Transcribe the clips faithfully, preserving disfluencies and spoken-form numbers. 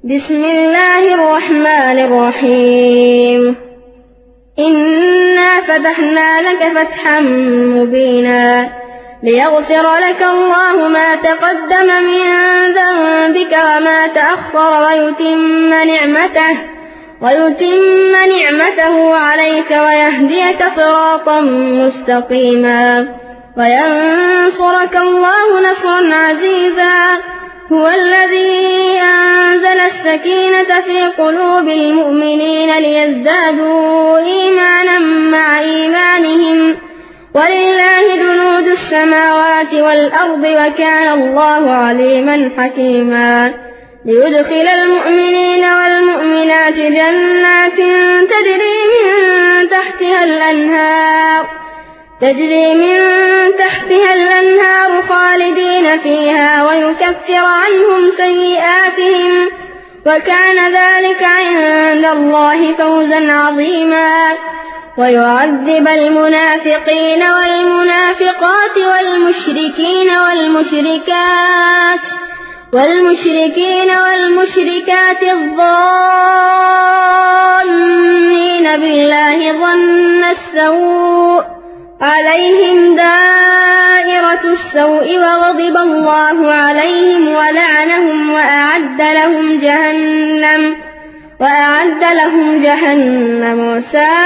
بسم الله الرحمن الرحيم إنا فتحنا لك فتحا مبينا ليغفر لك الله ما تقدم من ذنبك وما تأخر ويتم نعمته ويتم نعمته عليك ويهديك صراطا مستقيما وينصرك الله نصرا عزيزا هو الذي أنزل السكينة في قلوب المؤمنين ليزدادوا إيمانا مع إيمانهم ولله جنود السماوات والأرض وكان الله عليما حكيما ليدخل المؤمنين والمؤمنات جنات تجري من تحتها الأنهار تجري من تحتها الأنهار خالدين فيها ويكفر عنهم سيئاتهم وكان ذلك عند الله فوزا عظيما ويعذب المنافقين والمنافقات والمشركين والمشركات والمشركين والمشركات الظانين بالله ظن السوء عليهم دائرة السوء وغضب الله عليهم ولعنهم وأعد لهم جهنم وأعد لهم جهنم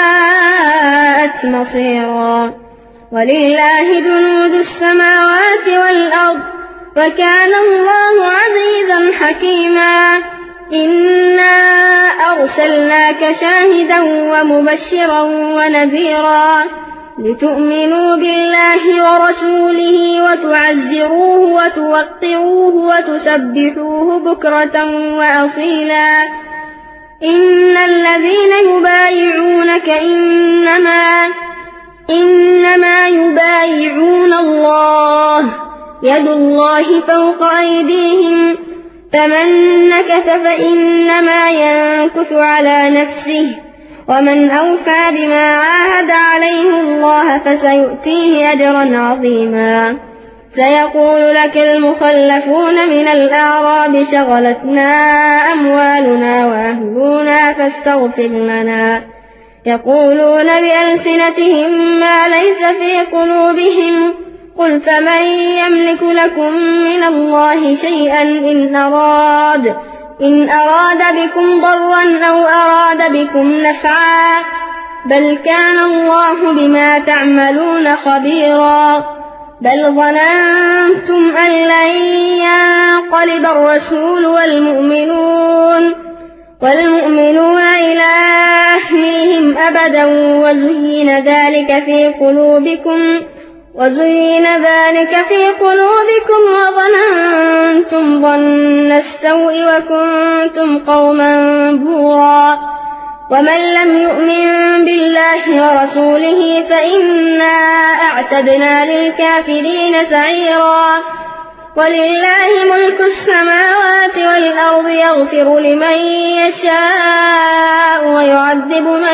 وساءت مصيرا ولله جنود السماوات والأرض وكان الله عزيزا حكيما إنا أرسلناك شاهدا ومبشرا ونذيرا لتؤمنوا بالله ورسوله وتعزروه وتوقروه وتسبحوه بكرة وأصيلا إن الذين يبايعونك إنما إنما يبايعون الله يد الله فوق أيديهم فمن نكث فإنما ينكث على نفسه ومن أوفى بما عاهد عليه الله فسيؤتيه أجرا عظيما سيقول لك المخلفون من الأعراب شغلتنا أموالنا وأهلنا فاستغفر لنا يقولون بألسنتهم ما ليس في قلوبهم قل فمن يملك لكم من الله شيئا إن أراد إن أراد بكم ضرا أو أراد بكم نفعا بل كان الله بما تعملون خبيرا بل ظننتم أن لن ينقلب الرسول والمؤمنون والمؤمنون إلى أهليهم أبدا وزين ذلك في قلوبكم وزين ذلك في قلوبكم وظننتم ظن السوء وكنتم قوما بورا ومن لم يؤمن بالله ورسوله فإنا أعتدنا للكافرين سعيرا ولله ملك السماوات والأرض يغفر لمن يشاء ويعذب من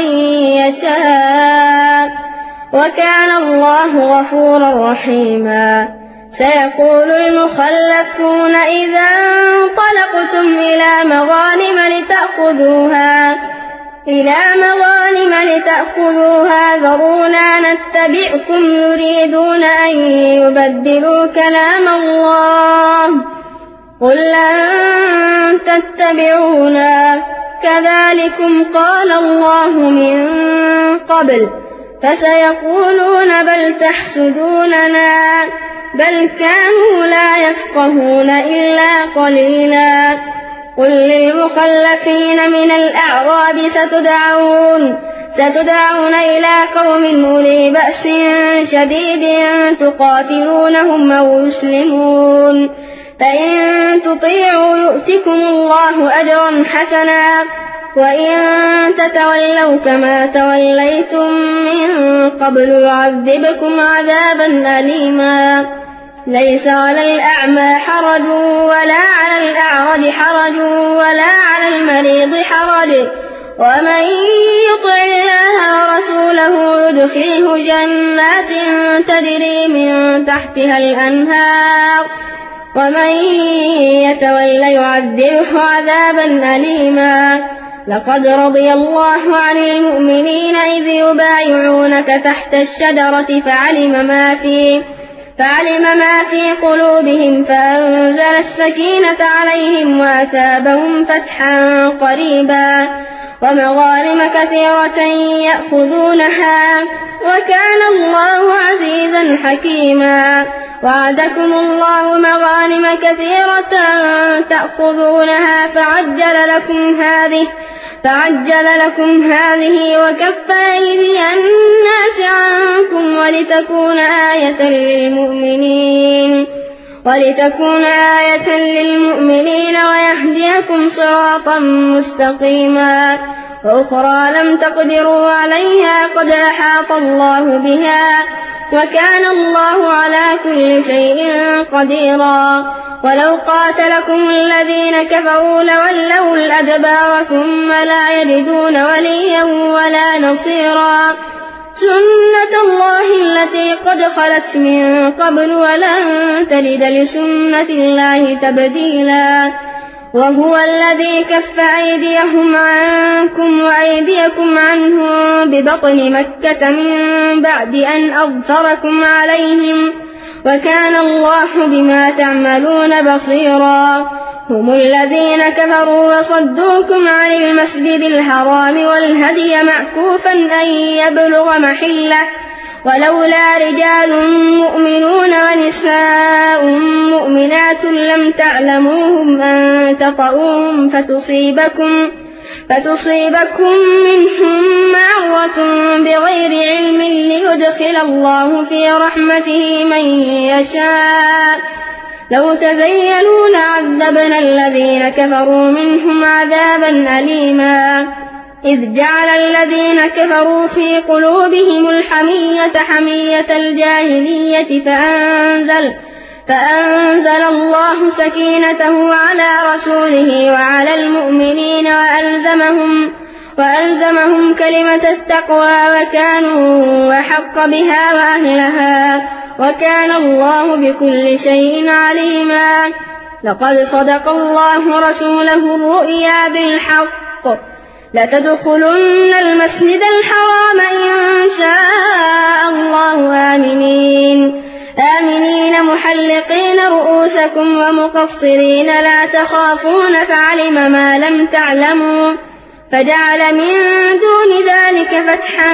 يشاء وكان الله غفورا رحيما سيقول المخلفون إذا انطلقتم إلى مغانم لتأخذوها إلى مغانم لتأخذوها ذرونا نتبعكم يريدون أن يبدلوا كلام الله قل لن تتبعونا كذلكم قال الله من قبل فسيقولون بل تحسدوننا بل كانوا لا يفقهون إلا قليلا قل للمخلفين من الأعراب ستدعون ستدعون إلى قوم أولي بأس شديد تقاتلونهم أو يسلمون فإن تطيعوا يؤتكم الله أجرا حسنا وإن تتولوا كما توليتم من قبل يعذبكم عذابا أليما ليس على الأعمى حرج ولا على الأعرج حرج ولا على المريض حرج ومن يطع الله ورسوله يدخله جنات تجري من تحتها الأنهار ومن يتول يعذبه عذابا أليما. لقد رضي الله عن المؤمنين إذ يبايعونك تحت الشجرة فعلم ما في فعلم ما في قلوبهم فأنزل السكينة عليهم وأثابهم فتحا قريبا ومغانم كثيرة يأخذونها وكان الله عزيزا حكيما. وعدكم الله مغانم كثيرة تأخذونها فعجل لكم هذه فعجل لكم هذه وكف أيدي الناس عنكم ولتكون آية للمؤمنين ولتكون آية للمؤمنين ويهديكم صراطا مستقيما. وأخرى لم تقدروا عليها قد أحاط الله بها وكان الله على كل شيء قديرا. ولو قاتلكم الذين كفروا لولوا الأدبار ثم لا يجدون وليا ولا نصيرا. سنة الله التي قد خلت من قبل ولن تجد لسنة الله تبديلا. وهو الذي كف أيديهم عنكم وأيديكم عنهم ببطن مكة من بعد أن أظفركم عليهم وكان الله بما تعملون بصيرا. هم الذين كفروا وصدوكم عن المسجد الحرام والهدي معكوفا أن يبلغ محله ولولا رجال مؤمنون ونساء مؤمنات لم تعلموهم أن تطؤوهم فتصيبكم فتصيبكم منهم معرة بغير علم ليدخل الله في رحمته من يشاء. لو تزيلوا لعذبنا الذين كفروا منهم عذابا أليما. إذ جعل الذين كفروا في قلوبهم الحمية حمية الجاهلية فأنزل, فأنزل الله سكينته على رسوله وعلى المؤمنين وألزمهم, وألزمهم كلمة التقوى وكانوا أحق بها وأهلها وكان الله بكل شيء عليما. لقد صدق الله رسوله الرؤيا بالحق لتدخلن المسجد الحرام إن شاء الله آمنين آمنين محلقين رؤوسكم ومقصرين لا تخافون فعلم ما لم تعلموا فجعل من دون ذلك فتحا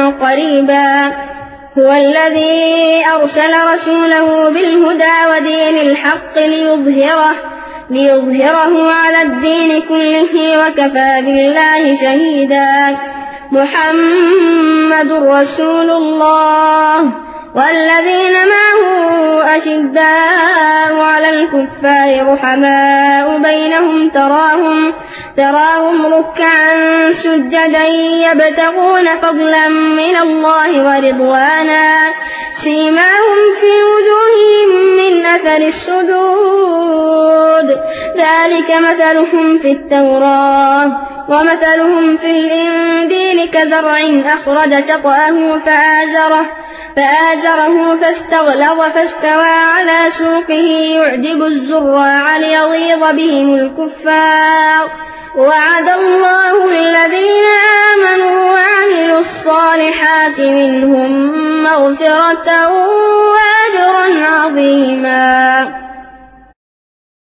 قريبا. هو الذي أرسل رسوله بالهدى ودين الحق ليظهره ليظهره على الدين كله وكفى بالله شهيدا. محمد رسول الله والذين معه أشداء على الكفار رحماء بينهم تراهم, تراهم ركعا سجدا يبتغون فضلا من الله ورضوانا سيماهم في وجوههم من أثر السجود ذلك مثلهم في التوراة ومثلهم في الإنجيل كزرع أخرج شطأه فآزره فآزره فاستغلظ فاستوى على سوقه يعجب الزراع ليغيظ بهم الكفار. وعد الله الذين آمنوا وعملوا الصالحات منهم مغفرة وأجرا عظيما.